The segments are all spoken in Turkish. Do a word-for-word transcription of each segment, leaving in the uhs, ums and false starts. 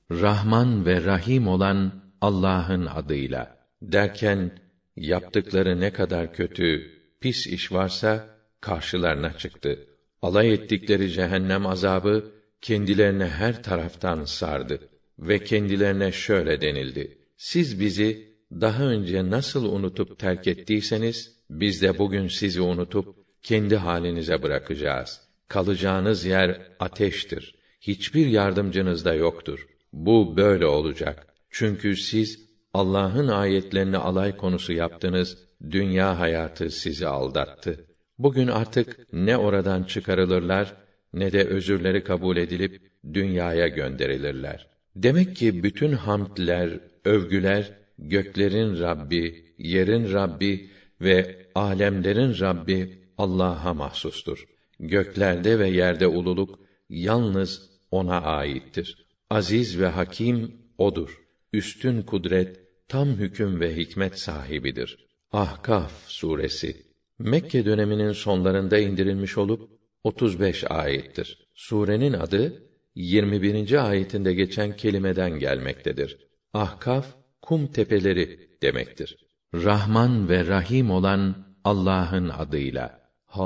Rahman ve Rahim olan Allah'ın adıyla. Derken, yaptıkları ne kadar kötü, pis iş varsa, karşılarına çıktı. Alay ettikleri cehennem azabı, kendilerine her taraftan sardı. Ve kendilerine şöyle denildi: siz bizi daha önce nasıl unutup terk ettiyseniz, biz de bugün sizi unutup kendi halinize bırakacağız. Kalacağınız yer ateştir. Hiçbir yardımcınız da yoktur. Bu böyle olacak. Çünkü siz Allah'ın ayetlerini alay konusu yaptınız, dünya hayatı sizi aldattı. Bugün artık ne oradan çıkarılırlar, ne de özürleri kabul edilip dünyaya gönderilirler. Demek ki bütün hamdler, övgüler, göklerin Rabbi, yerin Rabbi ve âlemlerin Rabbi Allah'a mahsustur. Göklerde ve yerde ululuk yalnız O'na âittir. Aziz ve Hakîm O'dur. Üstün kudret, tam hüküm ve hikmet sahibidir. Ahkaf suresi Mekke döneminin sonlarında indirilmiş olup otuz beş ayettir. Surenin adı yirmi birinci ayetinde geçen kelimeden gelmektedir. Ahkaf, kum tepeleri demektir. Rahman ve Rahim olan Allah'ın adıyla.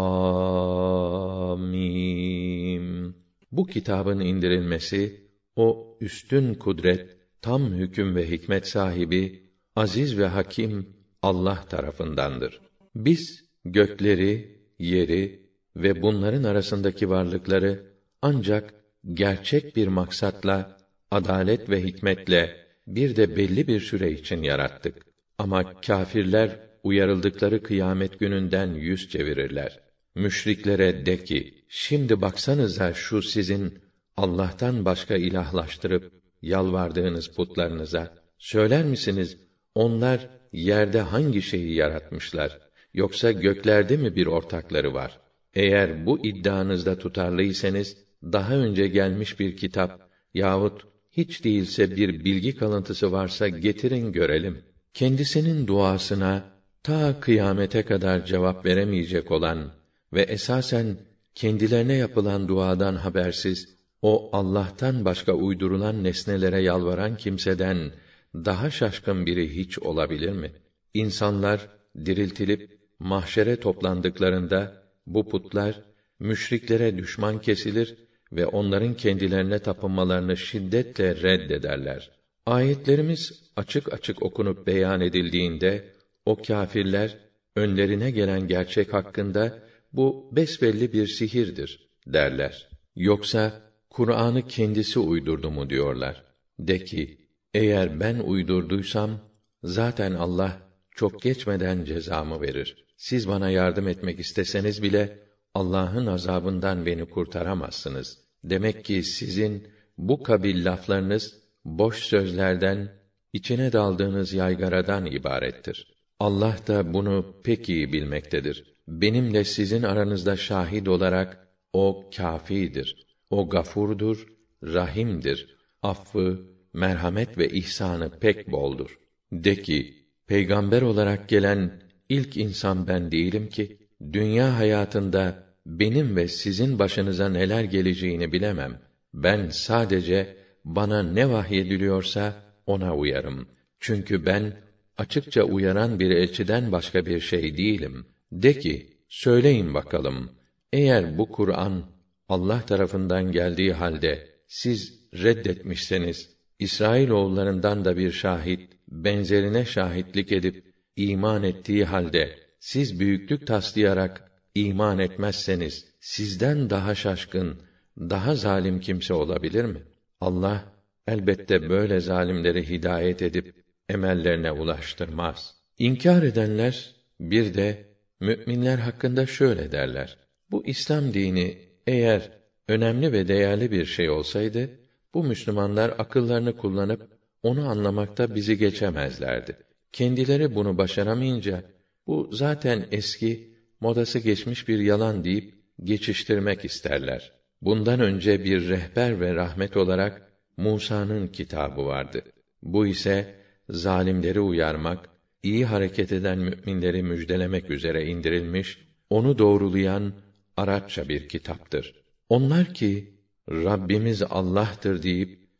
Hamim. Bu kitabın indirilmesi, o üstün kudret, tam hüküm ve hikmet sahibi, aziz ve hakim Allah tarafındandır. Biz gökleri, yeri ve bunların arasındaki varlıkları ancak gerçek bir maksatla, adalet ve hikmetle bir de belli bir süre için yarattık. Ama kâfirler uyarıldıkları kıyamet gününden yüz çevirirler. Müşriklere de ki, şimdi baksanıza şu sizin Allah'tan başka ilahlaştırıp yalvardığınız putlarınıza, söyler misiniz, onlar yerde hangi şeyi yaratmışlar, yoksa göklerde mi bir ortakları var? Eğer bu iddianızda tutarlıysanız, daha önce gelmiş bir kitap yahut hiç değilse bir bilgi kalıntısı varsa getirin görelim. Kendisinin duasına ta kıyamete kadar cevap veremeyecek olan ve esasen kendilerine yapılan duadan habersiz, o Allah'tan başka uydurulan nesnelere yalvaran kimseden daha şaşkın biri hiç olabilir mi? İnsanlar diriltilip mahşere toplandıklarında bu putlar müşriklere düşman kesilir ve onların kendilerine tapınmalarını şiddetle reddederler. Ayetlerimiz açık açık okunup beyan edildiğinde o kâfirler önlerine gelen gerçek hakkında bu besbelli bir sihirdir derler. Yoksa Kur'an'ı kendisi uydurdu mu diyorlar. De ki, eğer ben uydurduysam zaten Allah çok geçmeden cezamı verir. Siz bana yardım etmek isteseniz bile Allah'ın azabından beni kurtaramazsınız. Demek ki sizin bu kabil laflarınız boş sözlerden, içine daldığınız yaygaradan ibarettir. Allah da bunu pek iyi bilmektedir. Benimle sizin aranızda şahit olarak o kâfidir. O gafurdur, rahimdir. Affı, merhamet ve ihsanı pek boldur. De ki, peygamber olarak gelen ilk insan ben değilim ki, dünya hayatında benim ve sizin başınıza neler geleceğini bilemem. Ben sadece bana ne vahyediliyorsa ona uyarım. Çünkü ben açıkça uyaran bir elçiden başka bir şey değilim. De ki, söyleyin bakalım, eğer bu Kur'an Allah tarafından geldiği halde siz reddetmişseniz, İsrailoğullarından da bir şahit benzerine şahitlik edip iman ettiği halde siz büyüklük taslayarak iman etmezseniz, sizden daha şaşkın, daha zalim kimse olabilir mi? Allah elbette böyle zalimleri hidayet edip emellerine ulaştırmaz. İnkar edenler bir de müminler hakkında şöyle derler: bu İslam dini eğer önemli ve değerli bir şey olsaydı, bu Müslümanlar akıllarını kullanıp onu anlamakta bizi geçemezlerdi. Kendileri bunu başaramayınca, bu zaten eski, modası geçmiş bir yalan deyip geçiştirmek isterler. Bundan önce bir rehber ve rahmet olarak Musa'nın kitabı vardı. Bu ise zalimleri uyarmak, iyi hareket eden müminleri müjdelemek üzere indirilmiş, onu doğrulayan Arapça bir kitaptır. Onlar ki Rabbimiz Allah'tır deyip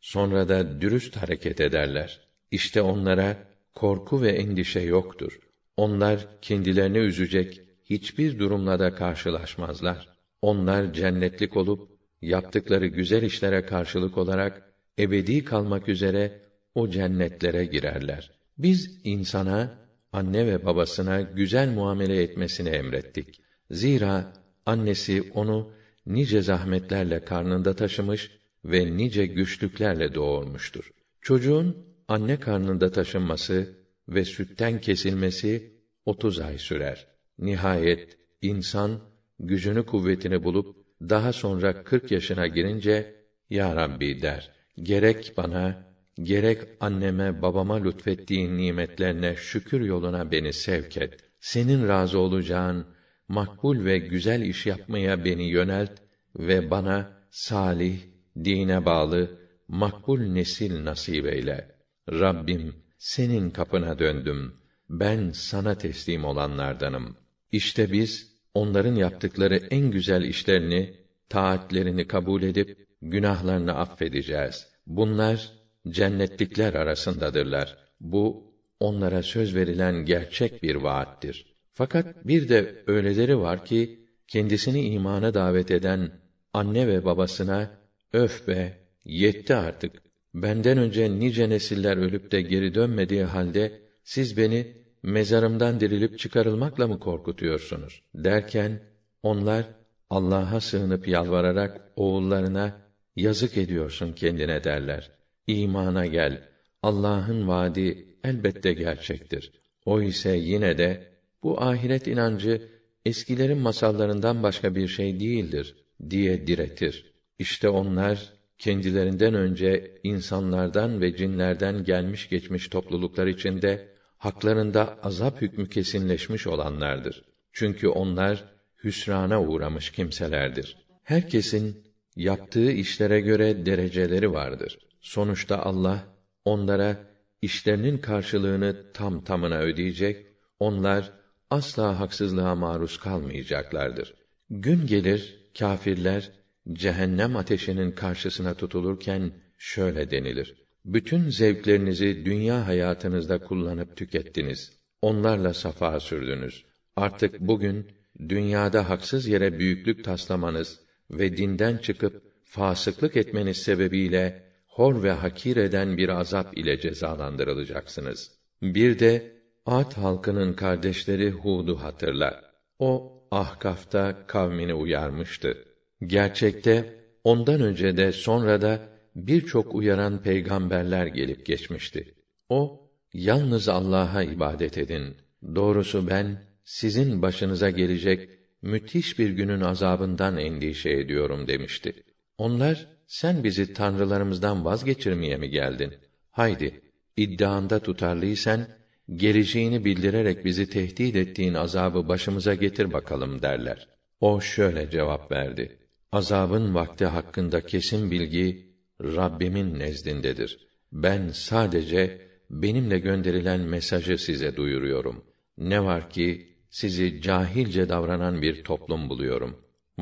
sonra da dürüst hareket ederler. İşte onlara korku ve endişe yoktur. Onlar kendilerini üzecek hiçbir durumla da karşılaşmazlar. Onlar cennetlik olup yaptıkları güzel işlere karşılık olarak ebedi kalmak üzere o cennetlere girerler. Biz insana, anne ve babasına güzel muamele etmesini emrettik. Zira annesi onu nice zahmetlerle karnında taşımış ve nice güçlüklerle doğurmuştur. Çocuğun anne karnında taşınması ve sütten kesilmesi otuz ay sürer. Nihayet insan gücünü kuvvetini bulup daha sonra kırk yaşına girince ya Rabbi der. Gerek bana, gerek anneme, babama lütfettiğin nimetlerine şükür yoluna beni sevk et. Senin razı olacağın makbul ve güzel iş yapmaya beni yönelt ve bana salih, dine bağlı, makbul nesil nasip eyle. Rabbim, senin kapına döndüm. Ben sana teslim olanlardanım. İşte biz onların yaptıkları en güzel işlerini, taatlerini kabul edip günahlarını affedeceğiz. Bunlar cennetlikler arasındadırlar. Bu onlara söz verilen gerçek bir vaattir. Fakat bir de öyleleri var ki kendisini imana davet eden anne ve babasına öf be, yetti artık. Benden önce nice nesiller ölüp de geri dönmediği halde siz beni mezarımdan dirilip çıkarılmakla mı korkutuyorsunuz derken onlar Allah'a sığınıp yalvararak oğullarına yazık ediyorsun kendine derler. İmana gel. Allah'ın vaadi elbette gerçektir. O ise yine de bu ahiret inancı eskilerin masallarından başka bir şey değildir diye diretir. İşte onlar kendilerinden önce insanlardan ve cinlerden gelmiş geçmiş topluluklar içinde haklarında azap hükmü kesinleşmiş olanlardır. Çünkü onlar hüsrana uğramış kimselerdir. Herkesin yaptığı işlere göre dereceleri vardır. Sonuçta Allah onlara işlerinin karşılığını tam tamına ödeyecek. Onlar asla haksızlığa maruz kalmayacaklardır. Gün gelir kâfirler cehennem ateşinin karşısına tutulurken şöyle denilir: bütün zevklerinizi dünya hayatınızda kullanıp tükettiniz. Onlarla safa sürdünüz. Artık bugün dünyada haksız yere büyüklük taslamanız ve dinden çıkıp fasıklık etmeniz sebebiyle hor ve hakir eden bir azap ile cezalandırılacaksınız. Bir de Ad halkının kardeşleri Hud'u hatırla. O Ahkaf'ta kavmini uyarmıştı. Gerçekte ondan önce de sonra da birçok uyaran peygamberler gelip geçmişti. O yalnız Allah'a ibadet edin. Doğrusu ben sizin başınıza gelecek müthiş bir günün azabından endişe ediyorum demişti. Onlar sen bizi tanrılarımızdan vazgeçirmeye mi geldin? Haydi iddianda tutarlıysan geleceğini bildirerek bizi tehdit ettiğin azabı başımıza getir bakalım derler. O şöyle cevap verdi: azabın vakti hakkında kesin bilgi Rabbimin nezdindedir. Ben sadece benimle gönderilen mesajı size duyuruyorum. Ne var ki sizi cahilce davranan bir toplum buluyorum.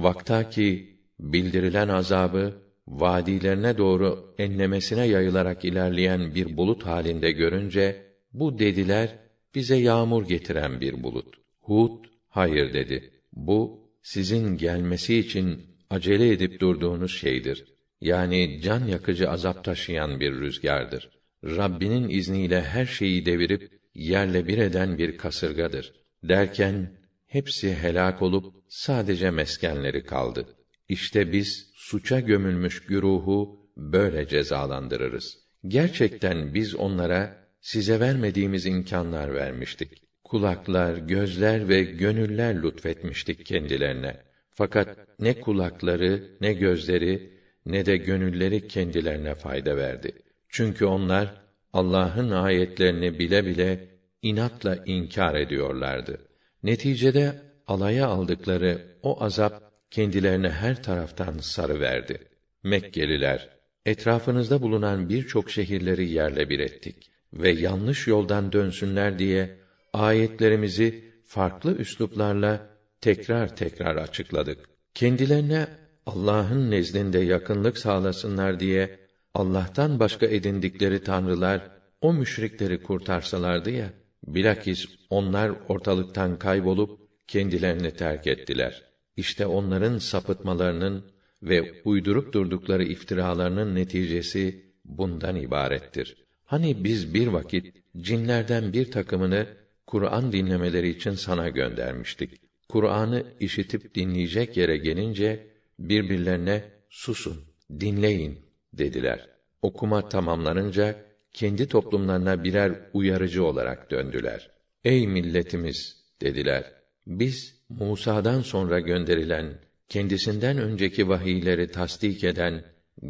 Vaktaki bildirilen azabı vadilerine doğru enlemesine yayılarak ilerleyen bir bulut halinde görünce bu dediler bize yağmur getiren bir bulut. Hud hayır dedi. Bu sizin gelmesi için acele edip durduğunuz şeydir. Yani can yakıcı azap taşıyan bir rüzgardır. Rabbinin izniyle her şeyi devirip yerle bir eden bir kasırgadır. Derken hepsi helak olup sadece meskenleri kaldı. İşte biz suça gömülmüş güruhu böyle cezalandırırız. Gerçekten biz onlara size vermediğimiz imkânlar vermiştik. Kulaklar, gözler ve gönüller lütfetmiştik kendilerine. Fakat ne kulakları, ne gözleri, ne de gönülleri kendilerine fayda verdi. Çünkü onlar Allah'ın ayetlerini bile bile inatla inkar ediyorlardı. Neticede alaya aldıkları o azap kendilerine her taraftan sarıverdi. Mekkeliler, etrafınızda bulunan birçok şehirleri yerle bir ettik ve yanlış yoldan dönsünler diye ayetlerimizi farklı üsluplarla tekrar tekrar açıkladık. Kendilerine Allah'ın nezdinde yakınlık sağlasınlar diye Allah'tan başka edindikleri tanrılar o müşrikleri kurtarsalardı ya, bilakis onlar ortalıktan kaybolup kendilerini terk ettiler. İşte onların sapıtmalarının ve uydurup durdukları iftiralarının neticesi bundan ibarettir. Hani biz bir vakit cinlerden bir takımını Kur'an dinlemeleri için sana göndermiştik. Kur'an'ı işitip dinleyecek yere gelince birbirlerine susun, dinleyin dediler. Okuma tamamlanınca kendi toplumlarına birer uyarıcı olarak döndüler. Ey milletimiz dediler. Biz Musa'dan sonra gönderilen, kendisinden önceki vahiyleri tasdik eden,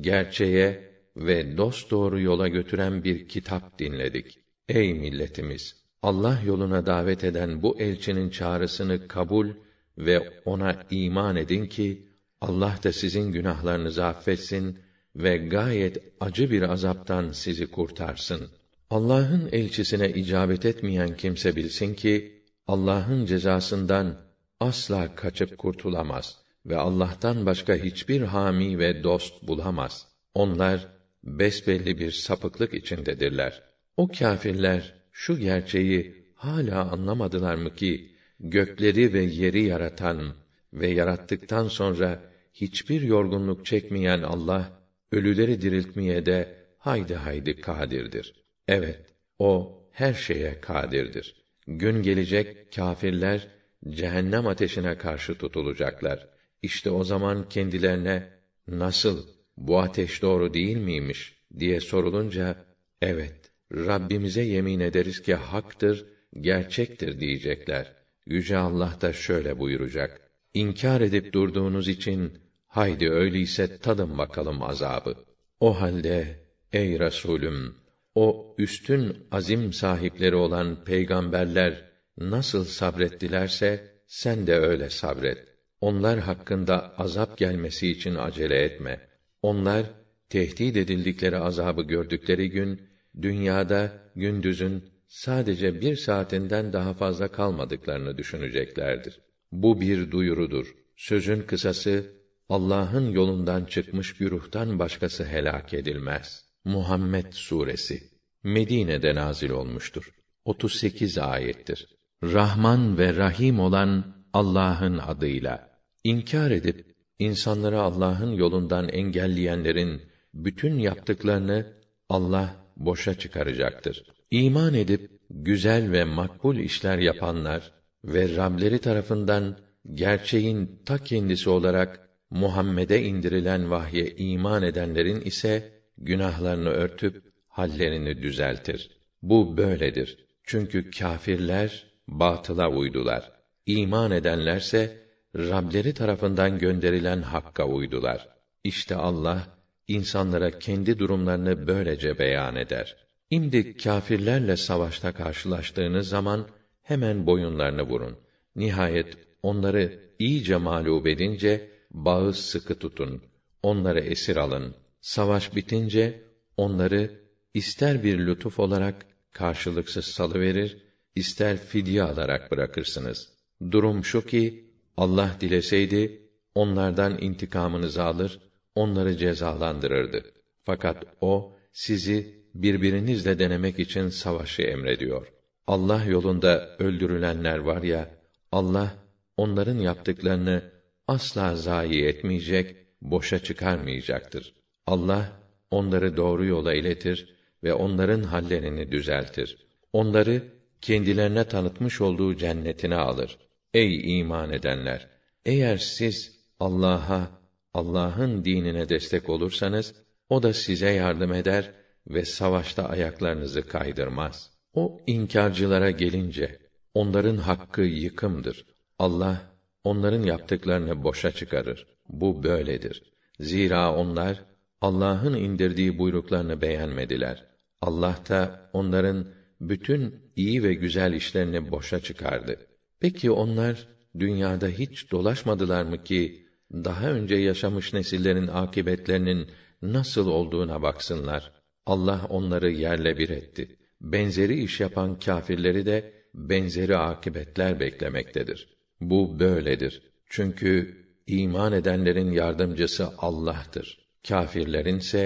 gerçeğe ve dosdoğru yola götüren bir kitap dinledik. Ey milletimiz! Allah yoluna davet eden bu elçinin çağrısını kabul ve ona iman edin ki, Allah da sizin günahlarınızı affetsin ve gayet acı bir azaptan sizi kurtarsın. Allah'ın elçisine icabet etmeyen kimse bilsin ki, Allah'ın cezasından asla kaçıp kurtulamaz ve Allah'tan başka hiçbir hâmi ve dost bulamaz. Onlar besbelli bir sapıklık içindedirler. O kâfirler şu gerçeği hala anlamadılar mı ki, gökleri ve yeri yaratan ve yarattıktan sonra hiçbir yorgunluk çekmeyen Allah, ölüleri diriltmeye de haydi haydi kadirdir. Evet, o her şeye kadirdir. Gün gelecek, kâfirler cehennem ateşine karşı tutulacaklar. İşte o zaman kendilerine, nasıl, bu ateş doğru değil miymiş diye sorulunca, evet, Rabbimize yemin ederiz ki haktır, gerçektir diyecekler. Yüce Allah da şöyle buyuracak: İnkar edip durduğunuz için, haydi öyleyse tadın bakalım azabı. O halde, ey Resulüm, o üstün azim sahipleri olan peygamberler nasıl sabrettilerse, sen de öyle sabret. Onlar hakkında azap gelmesi için acele etme. Onlar, tehdit edildikleri azabı gördükleri gün, dünyada gündüzün sadece bir saatinden daha fazla kalmadıklarını düşüneceklerdir. Bu bir duyurudur. Sözün kısası, Allah'ın yolundan çıkmış güruhtan başkası helak edilmez. Muhammed Suresi Medine'de nazil olmuştur. otuz sekiz ayettir. Rahman ve Rahim olan Allah'ın adıyla. İnkar edip insanları Allah'ın yolundan engelleyenlerin bütün yaptıklarını Allah boşa çıkaracaktır. İman edip güzel ve makbul işler yapanlar ve Rableri tarafından gerçeğin ta kendisi olarak Muhammed'e indirilen vahye iman edenlerin ise günahlarını örtüp hallerini düzeltir. Bu böyledir. Çünkü kâfirler batıla uydular. İman edenlerse Rableri tarafından gönderilen hakka uydular. İşte Allah insanlara kendi durumlarını böylece beyan eder. İmdi kâfirlerle savaşta karşılaştığınız zaman hemen boyunlarını vurun. Nihayet onları iyice mağlup edince bağı sıkı tutun. Onları esir alın. Savaş bitince onları ister bir lütuf olarak karşılıksız salıverir, ister fidye alarak bırakırsınız. Durum şu ki, Allah dileseydi onlardan intikamınızı alır, onları cezalandırırdı. Fakat o sizi birbirinizle denemek için savaşı emrediyor. Allah yolunda öldürülenler var ya, Allah onların yaptıklarını asla zayi etmeyecek, boşa çıkarmayacaktır. Allah onları doğru yola iletir ve onların hallerini düzeltir. Onları kendilerine tanıtmış olduğu cennetine alır. Ey iman edenler! Eğer siz Allah'a, Allah'ın dinine destek olursanız, o da size yardım eder ve savaşta ayaklarınızı kaydırmaz. O inkârcılara gelince, onların hakkı yıkımdır. Allah, onların yaptıklarını boşa çıkarır. Bu böyledir. Zira onlar, Allah'ın indirdiği buyruklarını beğenmediler. Allah da onların bütün iyi ve güzel işlerini boşa çıkardı. Peki onlar, dünyada hiç dolaşmadılar mı ki, daha önce yaşamış nesillerin akibetlerinin nasıl olduğuna baksınlar. Allah onları yerle bir etti. Benzeri iş yapan kâfirleri de benzeri akibetler beklemektedir. Bu böyledir. Çünkü iman edenlerin yardımcısı Allah'tır. Kâfirlerin ise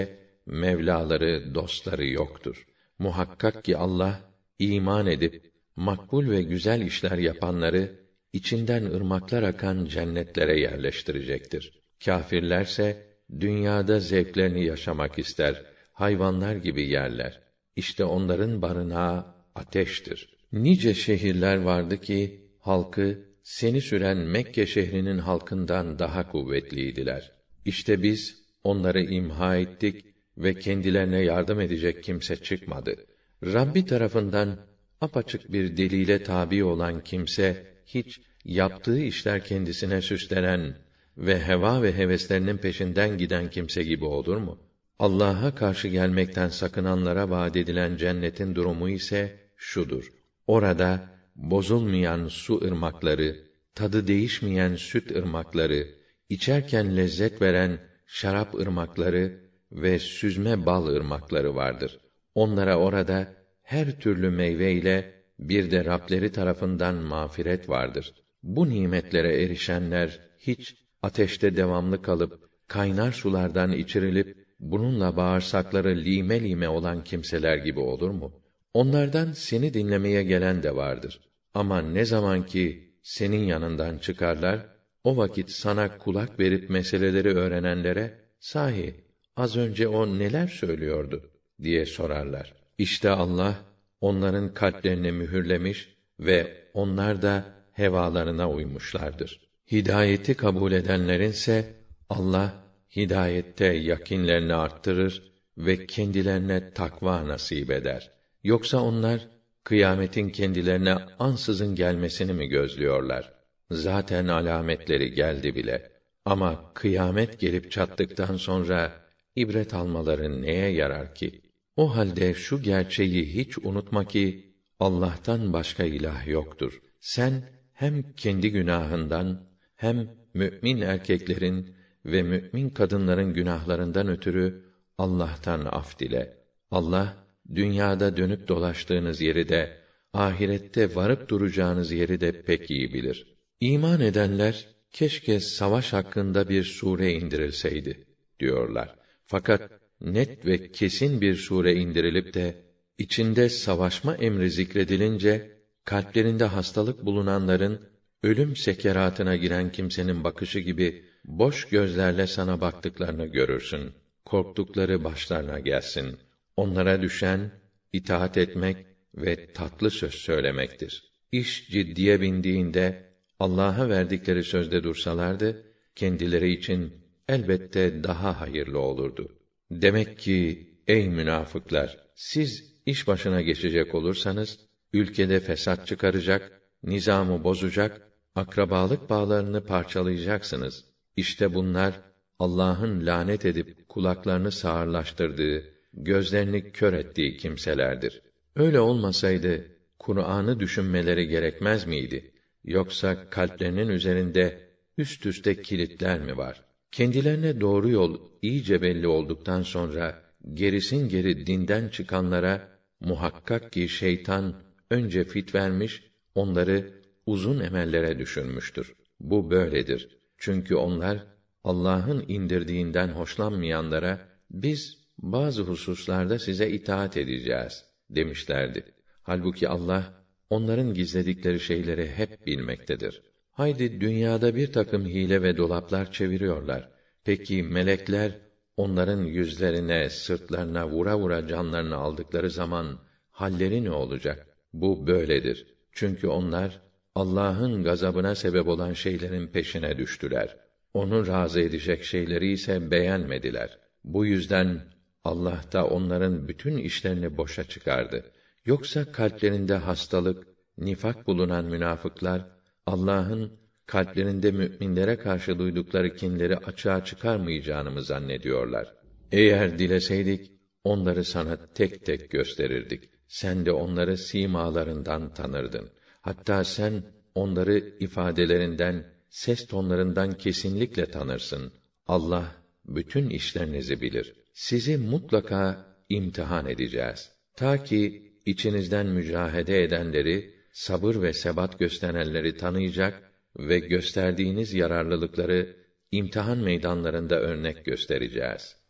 mevlaları, dostları yoktur. Muhakkak ki Allah iman edip makbul ve güzel işler yapanları içinden ırmaklar akan cennetlere yerleştirecektir. Kâfirlerse dünyada zevklerini yaşamak ister, hayvanlar gibi yerler. İşte onların barınağı ateştir. Nice şehirler vardı ki halkı seni süren Mekke şehrinin halkından daha kuvvetliydiler. İşte biz onları imha ettik ve kendilerine yardım edecek kimse çıkmadı. Rabbi tarafından apaçık bir delile tabi olan kimse hiç yaptığı işler kendisine süslenen ve heva ve heveslerinin peşinden giden kimse gibi olur mu? Allah'a karşı gelmekten sakınanlara vaad edilen cennetin durumu ise şudur: orada bozulmayan su ırmakları, tadı değişmeyen süt ırmakları, içerken lezzet veren şarap ırmakları ve süzme bal ırmakları vardır. Onlara orada her türlü meyve ile bir de Rableri tarafından mağfiret vardır. Bu nimetlere erişenler hiç ateşte devamlı kalıp kaynar sulardan içirilip bununla bağırsakları lime lime olan kimseler gibi olur mu? Onlardan seni dinlemeye gelen de vardır. Ama ne zaman ki senin yanından çıkarlar, o vakit sana kulak verip meseleleri öğrenenlere, sahi az önce o neler söylüyordu diye sorarlar. İşte Allah onların kalplerini mühürlemiş ve onlar da hevalarına uymuşlardır. Hidayeti kabul edenlerinse Allah hidayette yakinlerini arttırır ve kendilerine takva nasip eder. Yoksa onlar kıyametin kendilerine ansızın gelmesini mi gözlüyorlar? Zaten alametleri geldi bile. Ama kıyamet gelip çattıktan sonra ibret almaları neye yarar ki? O halde şu gerçeği hiç unutma ki Allah'tan başka ilah yoktur. Sen hem kendi günahından hem mümin erkeklerin ve mümin kadınların günahlarından ötürü Allah'tan af dile. Allah dünyada dönüp dolaştığınız yeri de ahirette varıp duracağınız yeri de pek iyi bilir. İman edenler keşke savaş hakkında bir sure indirilseydi diyorlar. Fakat net ve kesin bir sure indirilip de içinde savaşma emri zikredilince kalplerinde hastalık bulunanların ölüm sekeratına giren kimsenin bakışı gibi boş gözlerle sana baktıklarını görürsün. Korktukları başlarına gelsin. Onlara düşen itaat etmek ve tatlı söz söylemektir. İş ciddiye bindiğinde Allah'a verdikleri sözde dursalardı kendileri için elbette daha hayırlı olurdu. Demek ki ey münafıklar, siz iş başına geçecek olursanız ülkede fesat çıkaracak, nizamı bozacak, akrabalık bağlarını parçalayacaksınız. İşte bunlar Allah'ın lanet edip kulaklarını sağırlaştırdığı, gözlerini kör ettiği kimselerdir. Öyle olmasaydı Kur'an'ı düşünmeleri gerekmez miydi? Yoksa kalplerinin üzerinde üst üste kilitler mi var? Kendilerine doğru yol iyice belli olduktan sonra gerisin geri dinden çıkanlara muhakkak ki şeytan önce fit vermiş, onları uzun emellere düşürmüştür. Bu böyledir. Çünkü onlar Allah'ın indirdiğinden hoşlanmayanlara biz bazı hususlarda size itaat edeceğiz demişlerdi. Halbuki Allah onların gizledikleri şeyleri hep bilmektedir. Haydi dünyada bir takım hile ve dolaplar çeviriyorlar. Peki melekler onların yüzlerine, sırtlarına vura vura canlarını aldıkları zaman halleri ne olacak? Bu böyledir. Çünkü onlar Allah'ın gazabına sebep olan şeylerin peşine düştüler. Onu razı edecek şeyleri ise beğenmediler. Bu yüzden Allah da onların bütün işlerini boşa çıkardı. Yoksa kalplerinde hastalık, nifak bulunan münafıklar Allah'ın kalplerinde müminlere karşı duydukları kinleri açığa çıkarmayacağını mı zannediyorlar? Eğer dileseydik onları sana tek tek gösterirdik. Sen de onları simalarından tanırdın. Hatta sen onları ifadelerinden, ses tonlarından kesinlikle tanırsın. Allah bütün işlerinizi bilir. Sizi mutlaka imtihan edeceğiz. Ta ki içinizden mücahede edenleri, sabır ve sebat gösterenleri tanıyacak ve gösterdiğiniz yararlılıkları imtihan meydanlarında örnek göstereceğiz.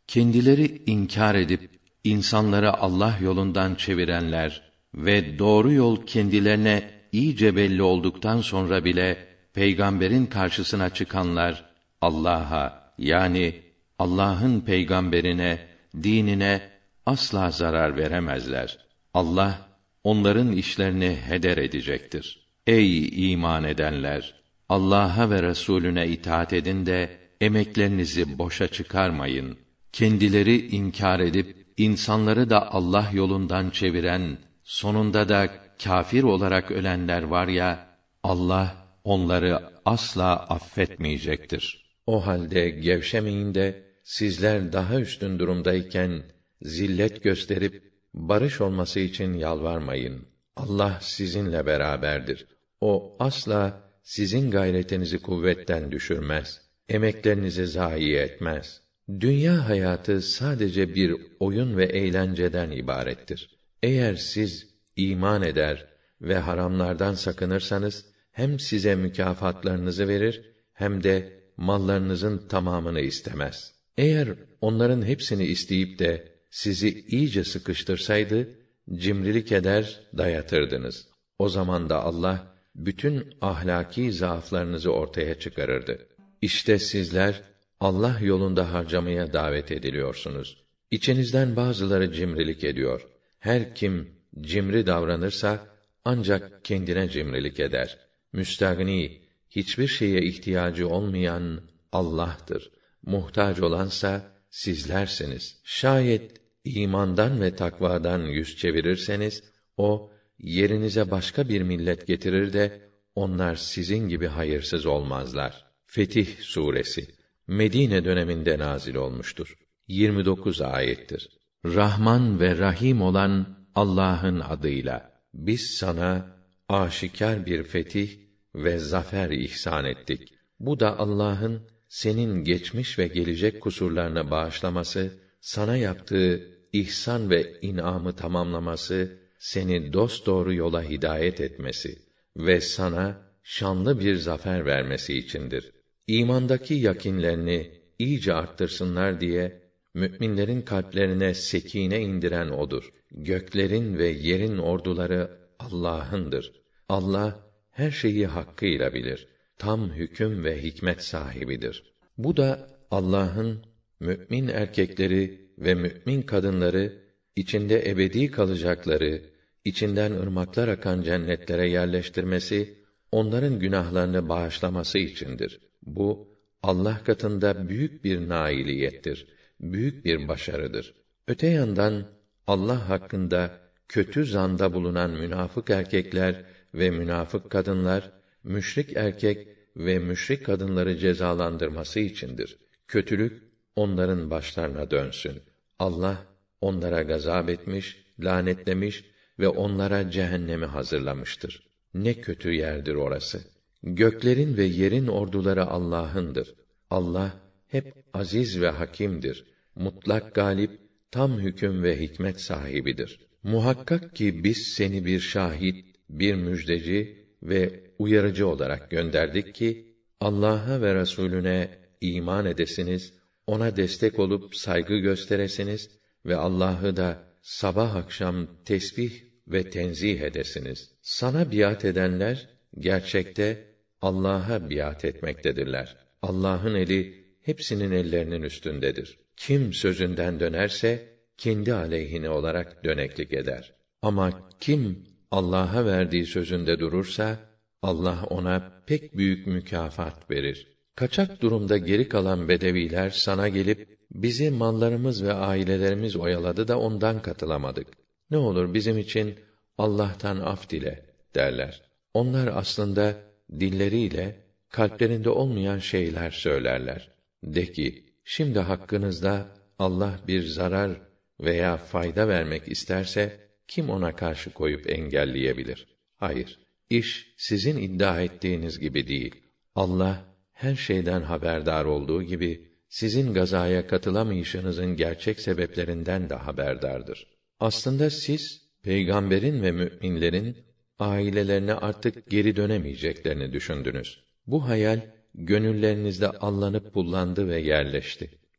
kendileri inkar edip insanları Allah yolundan çevirenler ve doğru yol kendilerine iyice belli olduktan sonra bile peygamberin karşısına çıkanlar Allah'a, yani Allah'ın peygamberine, dinine asla zarar veremezler. Allah onların işlerini heder edecektir. Ey iman edenler! Allah'a ve Resulüne itaat edin de emeklerinizi boşa çıkarmayın. Kendileri inkar edip insanları da Allah yolundan çeviren, sonunda da kâfir olarak ölenler var ya, Allah onları asla affetmeyecektir. O halde gevşemeyin de sizler daha üstün durumdayken zillet gösterip barış olması için yalvarmayın. Allah sizinle beraberdir. O asla sizin gayretinizi kuvvetten düşürmez. Emeklerinizi zayi etmez. Dünya hayatı sadece bir oyun ve eğlenceden ibarettir. Eğer siz iman eder ve haramlardan sakınırsanız, hem size mükafatlarınızı verir, hem de mallarınızın tamamını istemez. Eğer onların hepsini isteyip de sizi iyice sıkıştırsaydı, cimrilik eder, dayatırdınız. O zaman da Allah, bütün ahlaki zaaflarınızı ortaya çıkarırdı. İşte sizler, Allah yolunda harcamaya davet ediliyorsunuz. İçinizden bazıları cimrilik ediyor. Her kim cimri davranırsa, ancak kendine cimrilik eder. Müstagni, hiçbir şeye ihtiyacı olmayan Allah'tır. Muhtaç olansa sizlersiniz. Şayet imandan ve takvadan yüz çevirirseniz, o yerinize başka bir millet getirir de onlar sizin gibi hayırsız olmazlar. Fetih Suresi Medine döneminde nazil olmuştur. yirmi dokuz ayettir. Rahman ve Rahim olan Allah'ın adıyla biz sana aşikar bir fetih ve zafer ihsan ettik. Bu da Allah'ın senin geçmiş ve gelecek kusurlarını bağışlaması, sana yaptığı ihsan ve inamı tamamlaması, seni dosdoğru yola hidayet etmesi ve sana şanlı bir zafer vermesi içindir. İmandaki yakinlerini iyice arttırsınlar diye müminlerin kalplerine sekine indiren odur. Göklerin ve yerin orduları Allah'ındır. Allah her şeyi hakkıyla bilir. Tam hüküm ve hikmet sahibidir. Bu da Allah'ın mümin erkekleri ve mümin kadınları içinde ebedi kalacakları, içinden ırmaklar akan cennetlere yerleştirmesi, onların günahlarını bağışlaması içindir. Bu Allah katında büyük bir nailiyettir, büyük bir başarıdır. Öte yandan Allah hakkında kötü zanda bulunan münafık erkekler ve münafık kadınlar, müşrik erkek ve müşrik kadınları cezalandırması içindir. Kötülük onların başlarına dönsün. Allah onlara gazap etmiş, lanetlemiş ve onlara cehennemi hazırlamıştır. Ne kötü yerdir orası. Göklerin ve yerin orduları Allah'ındır. Allah hep aziz ve hakimdir. Mutlak galip, tam hüküm ve hikmet sahibidir. Muhakkak ki biz seni bir şahit, bir müjdeci ve uyarıcı olarak gönderdik ki Allah'a ve Resulüne iman edesiniz, ona destek olup saygı gösteresiniz ve Allah'ı da sabah akşam tesbih ve tenzih edesiniz. Sana biat edenler gerçekte Allah'a biat etmektedirler. Allah'ın eli hepsinin ellerinin üstündedir. Kim sözünden dönerse kendi aleyhine olarak döneklik eder. Ama kim Allah'a verdiği sözünde durursa Allah ona pek büyük mükafat verir. Kaçak durumda geri kalan bedeviler sana gelip bizi mallarımız ve ailelerimiz oyaladı da ondan katılamadık. Ne olur bizim için Allah'tan af dile derler. Onlar aslında dilleriyle kalplerinde olmayan şeyler söylerler. De ki, şimdi hakkınızda Allah bir zarar veya fayda vermek isterse kim ona karşı koyup engelleyebilir? Hayır, iş sizin iddia ettiğiniz gibi değil. Allah her şeyden haberdar olduğu gibi sizin gazaya katılamayışınızın gerçek sebeplerinden de haberdardır. Aslında siz peygamberin ve müminlerin ailelerine artık geri dönemeyeceklerini düşündünüz. Bu hayal gönüllerinizde allanıp pullandı ve yerleşti.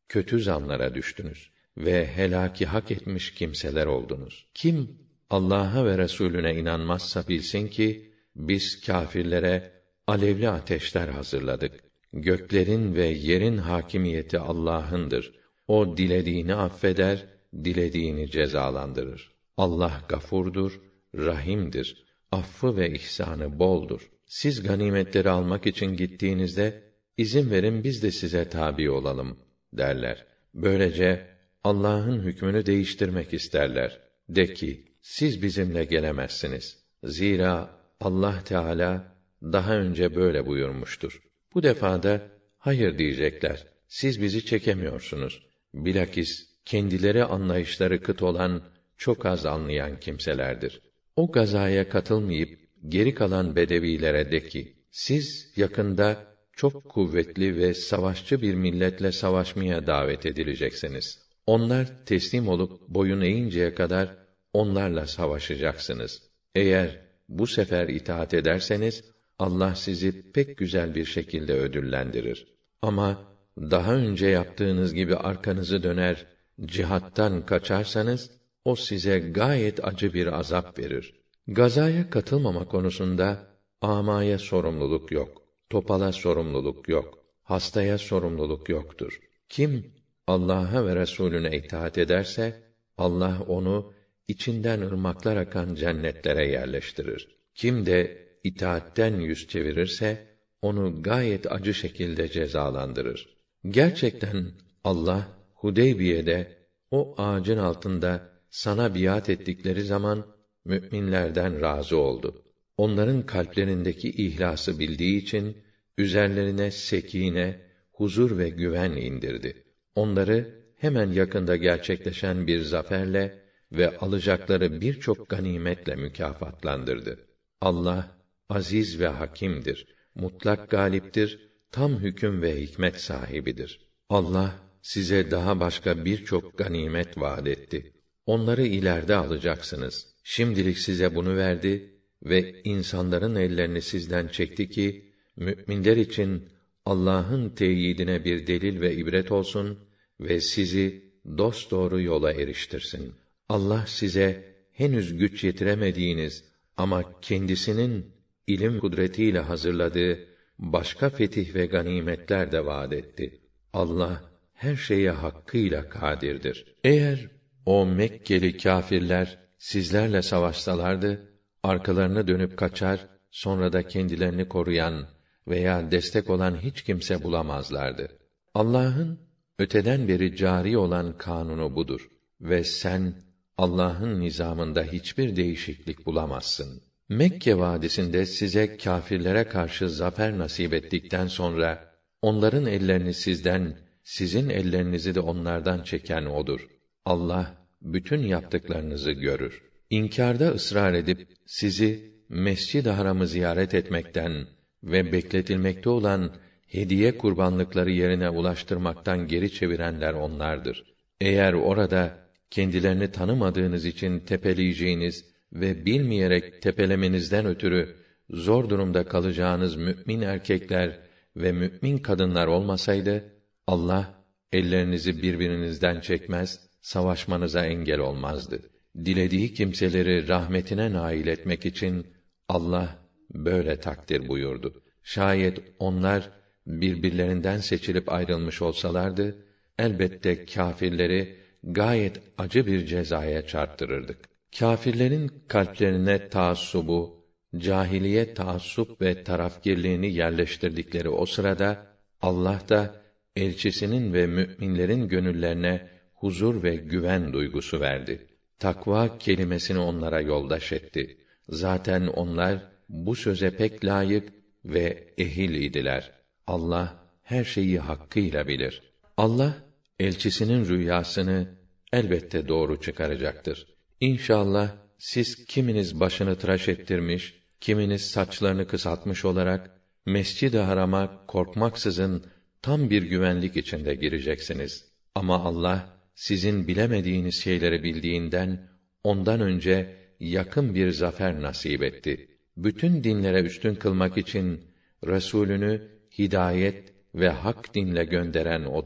kötü zanlara düştünüz ve helaki hak etmiş kimseler oldunuz. Kim Allah'a ve Resulüne inanmazsa bilsin ki biz kâfirlere alevli ateşler hazırladık. Göklerin ve yerin hakimiyeti Allah'ındır. O dilediğini affeder, dilediğini cezalandırır. Allah gafurdur, rahimdir. Affı ve ihsanı boldur. Siz ganimetleri almak için gittiğinizde izin verin biz de size tabi olalım derler. Böylece Allah'ın hükmünü değiştirmek isterler. De ki, siz bizimle gelemezsiniz. Zira Allah Teala daha önce böyle buyurmuştur. Bu defada hayır diyecekler. Siz bizi çekemiyorsunuz. Bilakis kendileri anlayışları kıt olan çok az anlayan kimselerdir. O gazaya katılmayıp geri kalan bedevilere de ki, siz yakında çok kuvvetli ve savaşçı bir milletle savaşmaya davet edileceksiniz. Onlar teslim olup boyun eğinceye kadar onlarla savaşacaksınız. Eğer bu sefer itaat ederseniz Allah sizi pek güzel bir şekilde ödüllendirir. Ama daha önce yaptığınız gibi arkanızı döner, cihattan kaçarsanız o size gayet acı bir azap verir. Gazaya katılmama konusunda amaya sorumluluk yok. Topala sorumluluk yok. Hastaya sorumluluk yoktur. Kim Allah'a ve Resulüne itaat ederse Allah onu içinden ırmaklar akan cennetlere yerleştirir. Kim de itaatten yüz çevirirse onu gayet acı şekilde cezalandırır. Gerçekten Allah Hudeybiye'de o ağacın altında sana biat ettikleri zaman müminlerden razı oldu. Onların kalplerindeki ihlası bildiği için üzerlerine sekine, huzur ve güven indirdi. Onları hemen yakında gerçekleşen bir zaferle ve alacakları birçok ganimetle mükafatlandırdı. Allah aziz ve hakimdir. Mutlak galiptir, tam hüküm ve hikmet sahibidir. Allah size daha başka birçok ganimet vaad etti. Onları ileride alacaksınız. Şimdilik size bunu verdi ve insanların ellerini sizden çekti ki müminler için Allah'ın teyidine bir delil ve ibret olsun ve sizi dosdoğru yola eriştirsin. Allah size henüz güç yetiremediğiniz ama kendisinin ilim kudretiyle hazırladığı başka fetih ve ganimetler de vaad etti. Allah her şeye hakkıyla kadirdir. Eğer o Mekkeli kâfirler sizlerle savaşsalardı, arkalarını dönüp kaçar, sonra da kendilerini koruyan veya destek olan hiç kimse bulamazlardı. Allah'ın öteden beri cari olan kanunu budur ve sen Allah'ın nizamında hiçbir değişiklik bulamazsın. Mekke vadisinde size kâfirlere karşı zafer nasip ettikten sonra onların ellerini sizden, sizin ellerinizi de onlardan çeken odur. Allah bütün yaptıklarınızı görür. İnkârda ısrar edip sizi Mescid-i Haram'ı ziyaret etmekten ve bekletilmekte olan hediye kurbanlıkları yerine ulaştırmaktan geri çevirenler onlardır. Eğer orada kendilerini tanımadığınız için tepeleyeceğiniz ve bilmeyerek tepelemenizden ötürü zor durumda kalacağınız mümin erkekler ve mümin kadınlar olmasaydı, Allah ellerinizi birbirinizden çekmez, savaşmanıza engel olmazdı. Dilediği kimseleri rahmetine nail etmek için Allah böyle takdir buyurdu. Şayet onlar birbirlerinden seçilip ayrılmış olsalardı, elbette kâfirleri gayet acı bir cezaya çarptırırdık. Kâfirlerin kalplerine taassubu, cahiliye taassup ve tarafgirliğini yerleştirdikleri o sırada Allah da elçisinin ve müminlerin gönüllerine huzur ve güven duygusu verdi. Takva kelimesini onlara yoldaş etti. Zaten onlar bu söze pek layık ve ehil idiler. Allah her şeyi hakkıyla bilir. Allah elçisinin rüyasını elbette doğru çıkaracaktır. İnşallah siz kiminiz başını tıraş ettirmiş, kiminiz saçlarını kısaltmış olarak Mescid-i Haram'a korkmaksızın tam bir güvenlik içinde gireceksiniz. Ama Allah sizin bilemediğiniz şeyleri bildiğinden ondan önce yakın bir zafer nasip etti. Bütün dinlere üstün kılmak için Resulünü hidayet ve hak dinle gönderen odur.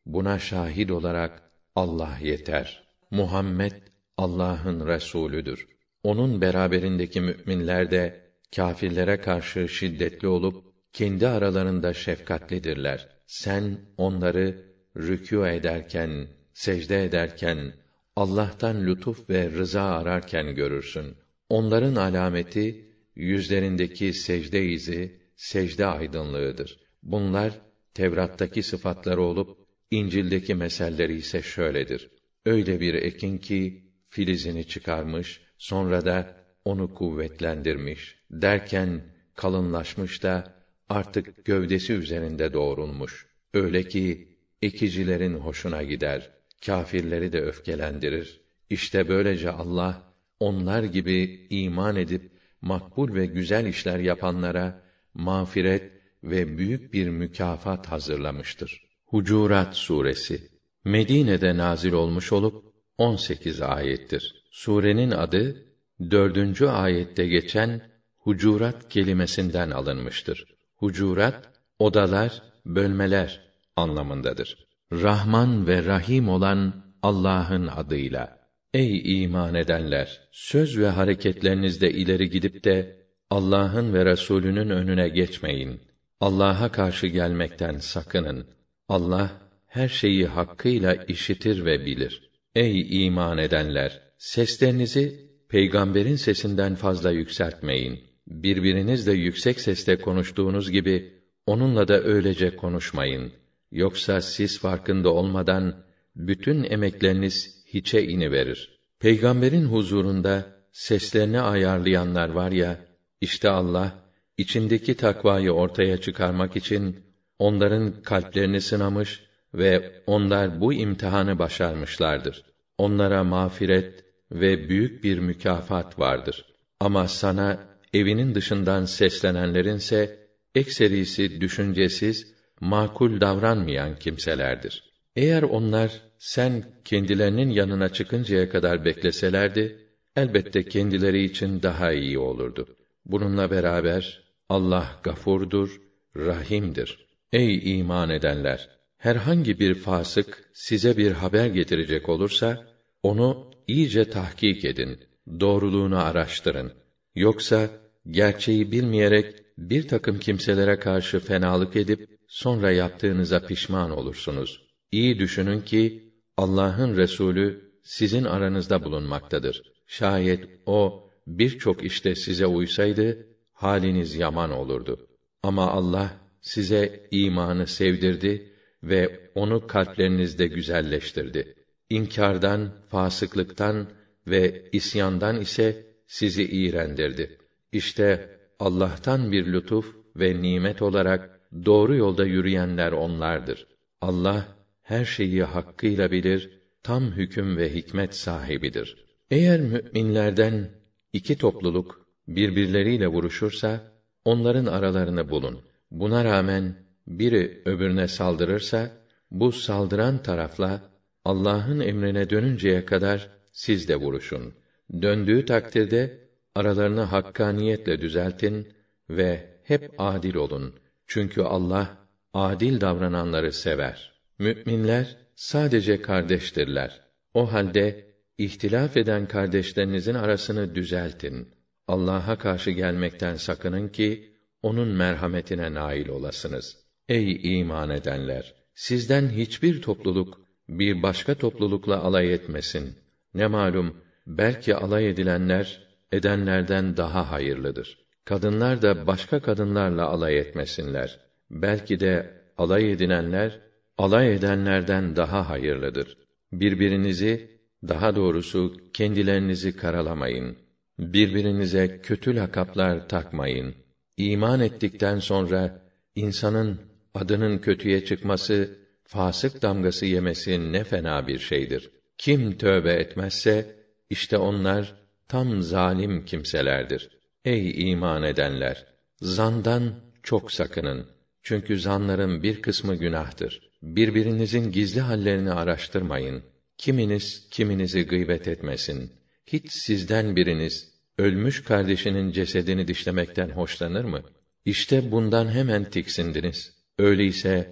Buna şahit olarak Allah yeter. Muhammed Allah'ın Resulüdür. Onun beraberindeki müminler de kâfirlere karşı şiddetli olup kendi aralarında şefkatlidirler. Sen onları rükû ederken, secde ederken, Allah'tan lütuf ve rıza ararken görürsün. Onların alameti yüzlerindeki secde izi, secde aydınlığıdır. Bunlar Tevrat'taki sıfatları olup İncil'deki meselleri ise şöyledir. Öyle bir ekin ki filizini çıkarmış, sonra da onu kuvvetlendirmiş, derken kalınlaşmış da artık gövdesi üzerinde doğrulmuş. Öyle ki ekicilerin hoşuna gider, kâfirleri de öfkelendirir. İşte böylece Allah onlar gibi iman edip makbul ve güzel işler yapanlara mağfiret ve büyük bir mükafat hazırlamıştır. Hucurat suresi Medine'de nazil olmuş olup on sekiz ayettir. Surenin adı dördüncü ayette geçen hucurat kelimesinden alınmıştır. Hucurat odalar, bölmeler anlamındadır. Rahman ve Rahim olan Allah'ın adıyla. Ey iman edenler! Söz ve hareketlerinizde ileri gidip de Allah'ın ve Resulünün önüne geçmeyin. Allah'a karşı gelmekten sakının. Allah her şeyi hakkıyla işitir ve bilir. Ey iman edenler! Seslerinizi peygamberin sesinden fazla yükseltmeyin. Birbirinizle yüksek sesle konuştuğunuz gibi onunla da öylece konuşmayın. Yoksa siz farkında olmadan bütün emekleriniz hiçe iniverir. Peygamberin huzurunda seslerini ayarlayanlar var ya, işte Allah içindeki takvayı ortaya çıkarmak için onların kalplerini sınamış ve onlar bu imtihanı başarmışlardır. Onlara mağfiret ve büyük bir mükafat vardır. Ama sana evinin dışından seslenenlerinse ekserisi düşüncesiz, makul davranmayan kimselerdir. Eğer onlar sen kendilerinin yanına çıkıncaya kadar bekleselerdi, elbette kendileri için daha iyi olurdu. Bununla beraber Allah gafurdur, rahimdir. Ey iman edenler! Herhangi bir fasık size bir haber getirecek olursa, onu iyice tahkik edin, doğruluğunu araştırın. Yoksa gerçeği bilmeyerek bir takım kimselere karşı fenalık edip sonra yaptığınıza pişman olursunuz. İyi düşünün ki Allah'ın Resulü sizin aranızda bulunmaktadır. Şayet o birçok işte size uysaydı haliniz yaman olurdu. Ama Allah size imanı sevdirdi ve onu kalplerinizde güzelleştirdi. İnkârdan, fasıklıktan ve isyandan ise sizi iğrendirdi. İşte Allah'tan bir lütuf ve nimet olarak doğru yolda yürüyenler onlardır. Allah her şeyi hakkıyla bilir, tam hüküm ve hikmet sahibidir. Eğer müminlerden iki topluluk birbirleriyle vuruşursa, onların aralarını bulun. Buna rağmen biri öbürüne saldırırsa, bu saldıran tarafla Allah'ın emrine dönünceye kadar siz de vuruşun. Döndüğü takdirde aralarını hakkaniyetle düzeltin ve hep adil olun. Çünkü Allah adil davrananları sever. Müminler sadece kardeştirler. O halde ihtilaf eden kardeşlerinizin arasını düzeltin. Allah'a karşı gelmekten sakının ki onun merhametine nail olasınız. Ey iman edenler! Sizden hiçbir topluluk bir başka toplulukla alay etmesin. Ne malum belki alay edilenler edenlerden daha hayırlıdır. Kadınlar da başka kadınlarla alay etmesinler. Belki de alay edilenler alay edenlerden daha hayırlıdır. Birbirinizi, daha doğrusu kendilerinizi karalamayın. Birbirinize kötü lakaplar takmayın. İman ettikten sonra insanın adının kötüye çıkması, fasık damgası yemesi ne fena bir şeydir. Kim tövbe etmezse işte onlar tam zalim kimselerdir. Ey iman edenler! Zandan çok sakının. Çünkü zanların bir kısmı günahtır. Birbirinizin gizli hallerini araştırmayın. Kiminiz kiminizi gıybet etmesin. Hiç sizden biriniz ölmüş kardeşinin cesedini dişlemekten hoşlanır mı? İşte bundan hemen tiksindiniz. Öyleyse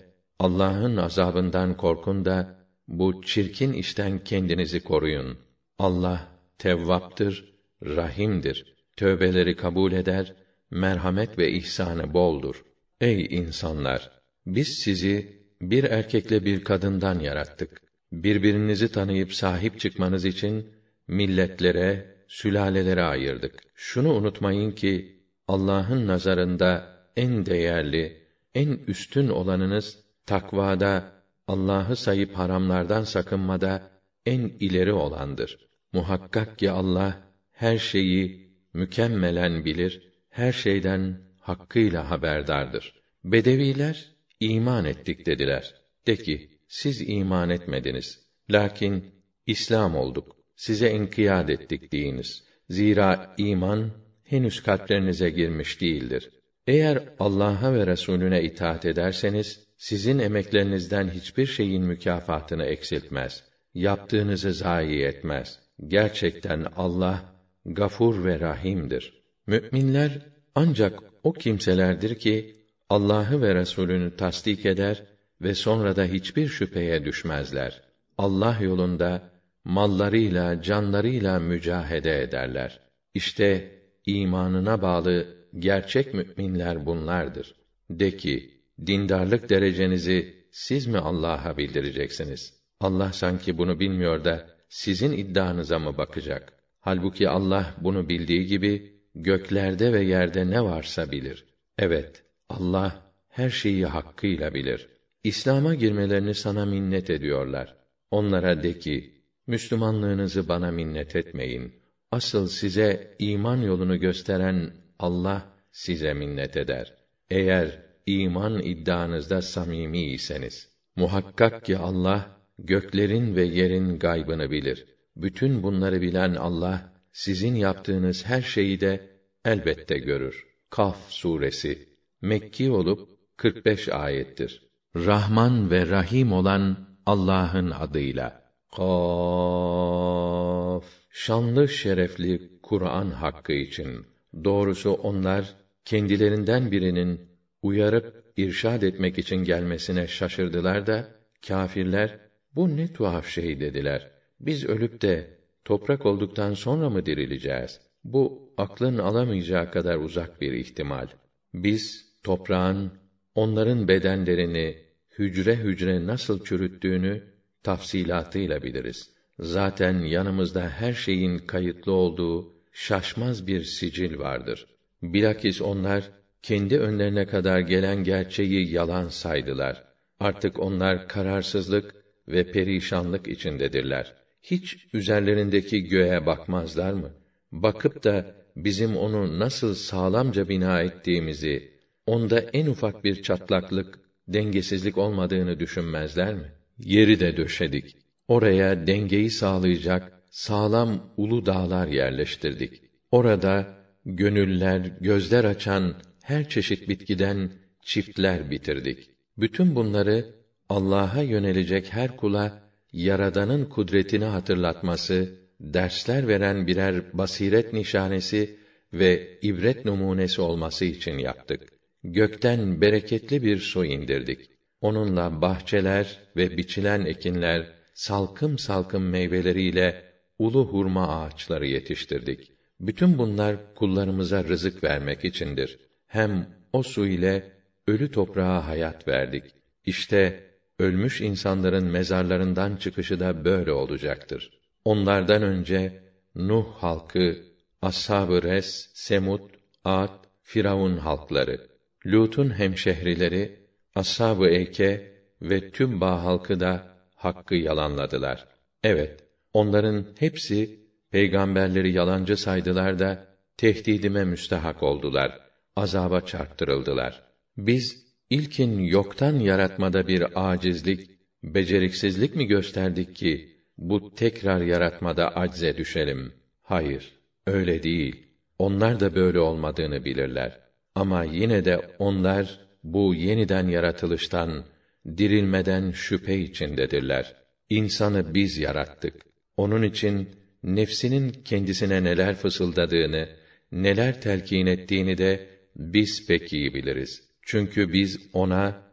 Allah'ın azabından korkun da bu çirkin işten kendinizi koruyun. Allah Tevvaptır, Rahim'dir. Tövbeleri kabul eder, merhamet ve ihsanı boldur. Ey insanlar! Biz sizi bir erkekle bir kadından yarattık. Birbirinizi tanıyıp sahip çıkmanız için milletlere, sülalelere ayırdık. Şunu unutmayın ki Allah'ın nazarında en değerli, en üstün olanınız takvada, Allah'ı sayıp haramlardan sakınmada en ileri olandır. Muhakkak ki Allah her şeyi mükemmelen bilir, her şeyden hakkıyla haberdardır. Bedeviler iman ettik dediler. De ki, siz iman etmediniz. Lakin İslam olduk. Size inkiyat ettik deyiniz. Zira iman henüz kalplerinize girmiş değildir. Eğer Allah'a ve Resulüne itaat ederseniz, sizin emeklerinizden hiçbir şeyin mükafatını eksiltmez. Yaptığınızı zayi etmez. Gerçekten Allah Gafur ve Rahim'dir. Mü'minler ancak o kimselerdir ki Allah'ı ve Resulünü tasdik eder ve sonra da hiçbir şüpheye düşmezler. Allah yolunda mallarıyla, canlarıyla mücahede ederler. İşte imanına bağlı gerçek mü'minler bunlardır. De ki, dindarlık derecenizi siz mi Allah'a bildireceksiniz? Allah sanki bunu bilmiyor da sizin iddianıza mı bakacak? Halbuki Allah bunu bildiği gibi göklerde ve yerde ne varsa bilir. Evet, Allah her şeyi hakkıyla bilir. İslam'a girmelerini sana minnet ediyorlar. Onlara de ki, Müslümanlığınızı bana minnet etmeyin. Asıl size iman yolunu gösteren Allah size minnet eder. Eğer iman iddianızda samimi iseniz, muhakkak ki Allah göklerin ve yerin gaybını bilir. Bütün bunları bilen Allah sizin yaptığınız her şeyi de elbette görür. Kaf suresi Mekki olup kırk beş ayettir. Rahman ve Rahim olan Allah'ın adıyla. Kaf. Şanlı şerefli Kur'an hakkı için. Doğrusu onlar kendilerinden birinin uyarıp irşad etmek için gelmesine şaşırdılar da kâfirler bu ne tuhaf şey dediler. Biz ölüp de toprak olduktan sonra mı dirileceğiz? Bu aklın alamayacağı kadar uzak bir ihtimal. Biz toprağın onların bedenlerini hücre hücre nasıl çürüttüğünü tafsilatıyla biliriz. Zaten yanımızda her şeyin kayıtlı olduğu şaşmaz bir sicil vardır. Bilakis onlar kendi önlerine kadar gelen gerçeği yalan saydılar. Artık onlar kararsızlık ve perişanlık içindedirler. Hiç üzerlerindeki göğe bakmazlar mı? Bakıp da bizim onu nasıl sağlamca bina ettiğimizi, onda en ufak bir çatlaklık, dengesizlik olmadığını düşünmezler mi? Yeri de döşedik. Oraya dengeyi sağlayacak sağlam ulu dağlar yerleştirdik. Orada gönüller, gözler açan her çeşit bitkiden çiftler bitirdik. Bütün bunları Allah'a yönelecek her kula Yaradan'ın kudretini hatırlatması, dersler veren birer basiret nişanesi ve ibret numunesi olması için yaptık. Gökten bereketli bir su indirdik. Onunla bahçeler ve biçilen ekinler, salkım salkım meyveleriyle ulu hurma ağaçları yetiştirdik. Bütün bunlar kullarımıza rızık vermek içindir. Hem o su ile ölü toprağa hayat verdik. İşte ölmüş insanların mezarlarından çıkışı da böyle olacaktır. Onlardan önce Nuh halkı, Ashab-ı Res, Semud, Ad, Firavun halkları, Lut'un hemşehrileri, Ashab-ı Eyke ve Tübba halkı da hakkı yalanladılar. Evet, onların hepsi peygamberleri yalancı saydılar da tehdidime müstehak oldular. Azaba çarptırıldılar. Biz ilkin yoktan yaratmada bir acizlik, beceriksizlik mi gösterdik ki bu tekrar yaratmada acze düşelim? Hayır, öyle değil. Onlar da böyle olmadığını bilirler. Ama yine de onlar bu yeniden yaratılıştan, dirilmeden şüphe içindedirler. İnsanı biz yarattık. Onun için nefsinin kendisine neler fısıldadığını, neler telkin ettiğini de biz pek iyi biliriz. Çünkü biz ona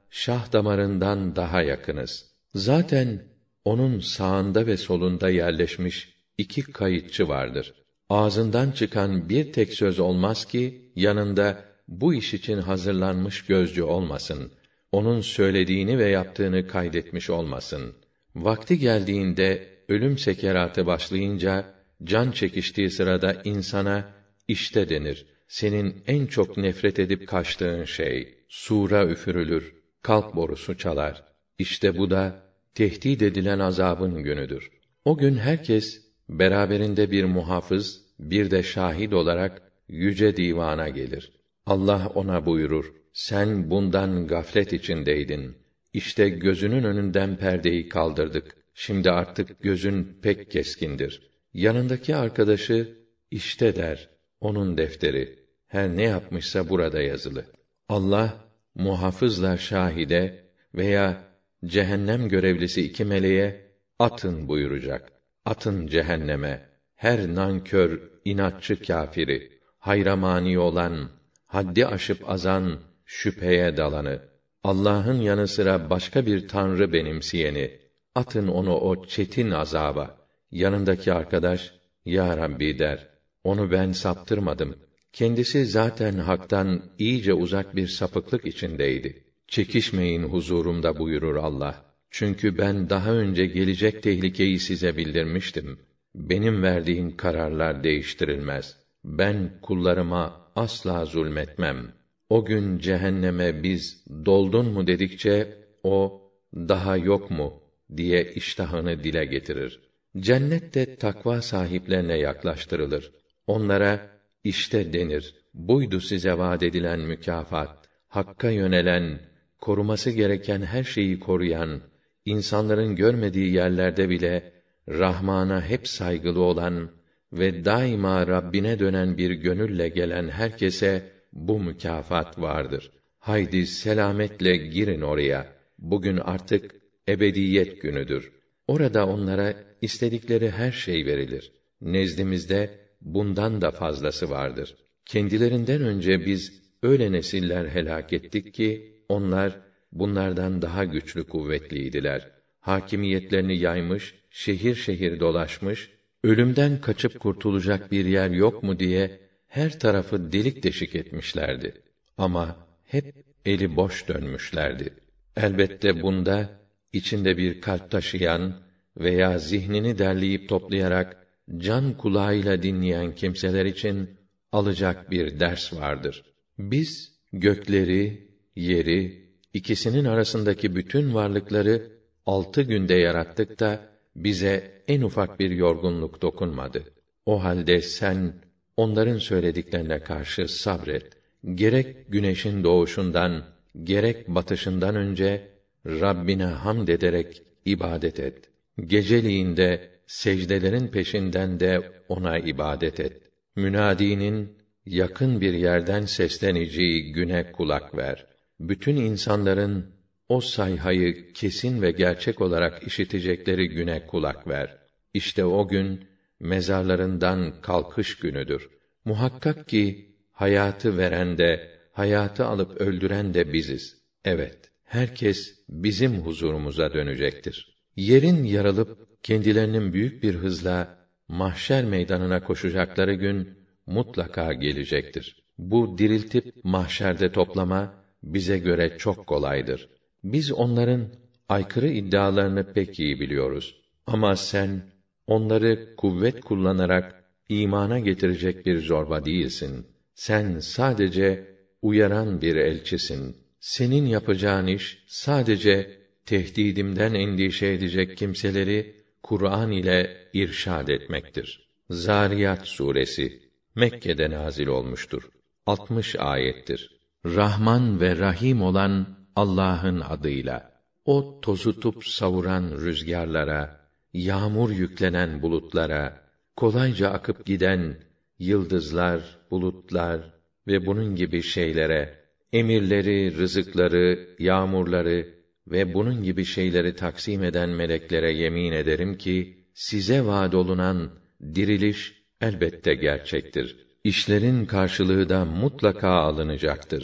şah damarından daha yakınız. Zaten onun sağında ve solunda yerleşmiş iki kayıtçı vardır. Ağzından çıkan bir tek söz olmaz ki yanında bu iş için hazırlanmış gözcü olmasın. Onun söylediğini ve yaptığını kaydetmiş olmasın. Vakti geldiğinde ölüm sekeratı başlayınca can çekiştiği sırada insana işte denir. Senin en çok nefret edip kaçtığın şey. Sura üfürülür, kalp borusu çalar. İşte bu da tehdit edilen azabın günüdür. O gün herkes beraberinde bir muhafız, bir de şahit olarak yüce divana gelir. Allah ona buyurur: sen bundan gaflet içindeydin. İşte gözünün önünden perdeyi kaldırdık. Şimdi artık gözün pek keskindir. Yanındaki arkadaşı işte der, onun defteri. Her ne yapmışsa burada yazılı. Allah muhafızla şahide veya cehennem görevlisi iki meleğe atın buyuracak. Atın cehenneme her nankör, inatçı kâfiri, hayra mani olan, haddi aşıp azan, şüpheye dalanı, Allah'ın yanı sıra başka bir tanrı benimseyeni, atın onu o çetin azaba. Yanındaki arkadaş, ya Rabbi der, onu ben saptırmadım. Kendisi zaten haktan iyice uzak bir sapıklık içindeydi. Çekişmeyin huzurumda buyurur Allah. Çünkü ben daha önce gelecek tehlikeyi size bildirmiştim. Benim verdiğim kararlar değiştirilmez. Ben kullarıma asla zulmetmem. O gün cehenneme biz doldun mu dedikçe o daha yok mu diye iştahını dile getirir. Cennet de takva sahiplerine yaklaştırılır. Onlara işte denir. Buydu size vaad edilen mükafat. Hakka yönelen, koruması gereken her şeyi koruyan, insanların görmediği yerlerde bile Rahman'a hep saygılı olan ve daima Rabbine dönen bir gönülle gelen herkese bu mükafat vardır. Haydi selametle girin oraya. Bugün artık ebediyet günüdür. Orada onlara istedikleri her şey verilir. Nezdimizde bundan da fazlası vardır. Kendilerinden önce biz öyle nesiller helak ettik ki onlar bunlardan daha güçlü kuvvetliydiler. Hakimiyetlerini yaymış, şehir şehir dolaşmış, ölümden kaçıp kurtulacak bir yer yok mu diye her tarafı delik deşik etmişlerdi. Ama hep eli boş dönmüşlerdi. Elbette bunda içinde bir kalp taşıyan veya zihnini derleyip toplayarak can kulağıyla dinleyen kimseler için alacak bir ders vardır. Biz gökleri, yeri, ikisinin arasındaki bütün varlıkları altı günde yarattık da bize en ufak bir yorgunluk dokunmadı. O halde sen onların söylediklerine karşı sabret. Gerek güneşin doğuşundan, gerek batışından önce Rabbine hamd ederek ibadet et. Geceliğin de secdelerin peşinden de ona ibadet et. Münadinin yakın bir yerden sesleneceği güne kulak ver. Bütün insanların o sayhayı kesin ve gerçek olarak işitecekleri güne kulak ver. İşte o gün mezarlarından kalkış günüdür. Muhakkak ki hayatı veren de, hayatı alıp öldüren de biziz. Evet, herkes bizim huzurumuza dönecektir. Yerin yarılıp kendilerinin büyük bir hızla mahşer meydanına koşacakları gün mutlaka gelecektir. Bu diriltip mahşerde toplama bize göre çok kolaydır. Biz onların aykırı iddialarını pek iyi biliyoruz. Ama sen onları kuvvet kullanarak imana getirecek bir zorba değilsin. Sen sadece uyaran bir elçisin. Senin yapacağın iş sadece tehdidimden endişe edecek kimseleri Kur'an ile irşad etmektir. Zariyat suresi Mekke'de nazil olmuştur. altmış ayettir. Rahman ve Rahim olan Allah'ın adıyla. O tozutup savuran rüzgarlara, yağmur yüklenen bulutlara, kolayca akıp giden yıldızlar, bulutlar ve bunun gibi şeylere, emirleri, rızıkları, yağmurları ve bunun gibi şeyleri taksim eden meleklere yemin ederim ki, size vaad olunan diriliş elbette gerçektir. İşlerin karşılığı da mutlaka alınacaktır.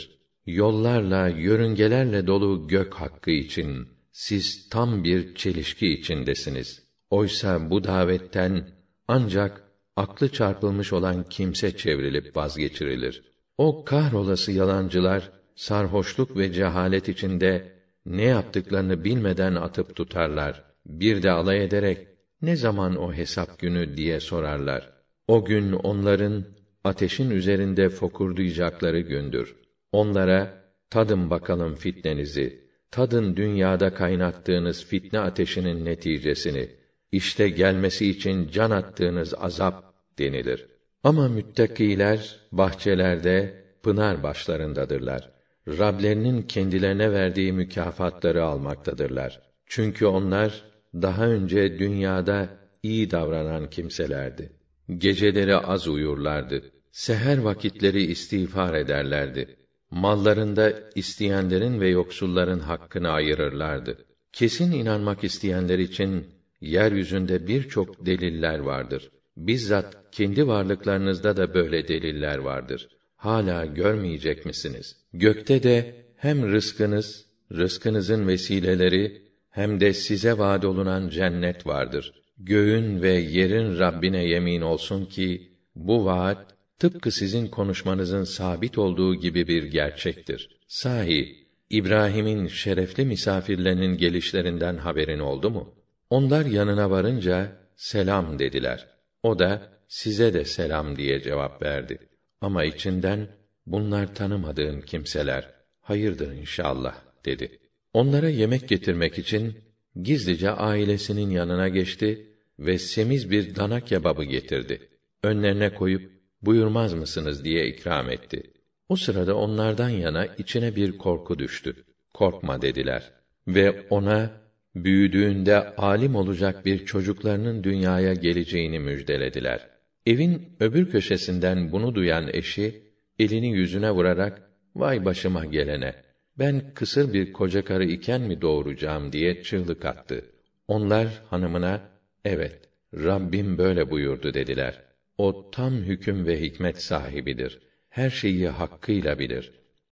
yollarla, yörüngelerle dolu gök hakkı için siz tam bir çelişki içindesiniz. Oysa bu davetten ancak aklı çarpılmış olan kimse çevrilip vazgeçirilir. O kahrolası yalancılar sarhoşluk ve cehalet içinde ne yaptıklarını bilmeden atıp tutarlar. Bir de alay ederek ne zaman o hesap günü diye sorarlar. O gün onların ateşin üzerinde fokurdayacakları gündür. Onlara tadın bakalım fitnenizi, tadın dünyada kaynattığınız fitne ateşinin neticesini, işte gelmesi için can attığınız azap denilir. Ama müttakiler bahçelerde, pınar başlarındadırlar. Rablerinin kendilerine verdiği mükafatları almaktadırlar. Çünkü onlar daha önce dünyada iyi davranan kimselerdi. Geceleri az uyurlardı. Seher vakitleri istiğfar ederlerdi. Mallarında isteyenlerin ve yoksulların hakkını ayırırlardı. Kesin inanmak isteyenler için yeryüzünde birçok deliller vardır. Bizzat kendi varlıklarınızda da böyle deliller vardır. Hala görmeyecek misiniz? Gökte de hem rızkınız, rızkınızın vesileleri hem de size vaad olunan cennet vardır. Göğün ve yerin Rabbine yemin olsun ki bu vaat tıpkı sizin konuşmanızın sabit olduğu gibi bir gerçektir. Sahi İbrahim'in şerefli misafirlerinin gelişlerinden haberin oldu mu? Onlar yanına varınca selam dediler. O da size de selam diye cevap verdi. Ama içinden bunlar tanımadığın kimseler, hayırdır inşallah dedi. Onlara yemek getirmek için gizlice ailesinin yanına geçti ve semiz bir dana kebabı getirdi. Önlerine koyup buyurmaz mısınız diye ikram etti. O sırada onlardan yana içine bir korku düştü. Korkma dediler ve ona büyüdüğünde alim olacak bir çocuklarının dünyaya geleceğini müjdelediler. Evin öbür köşesinden bunu duyan eşi elini yüzüne vurarak vay başıma gelene, ben kısır bir koca karı iken mi doğuracağım diye çığlık attı. Onlar hanımına evet Rabbim böyle buyurdu dediler. O tam hüküm ve hikmet sahibidir. Her şeyi hakkıyla bilir.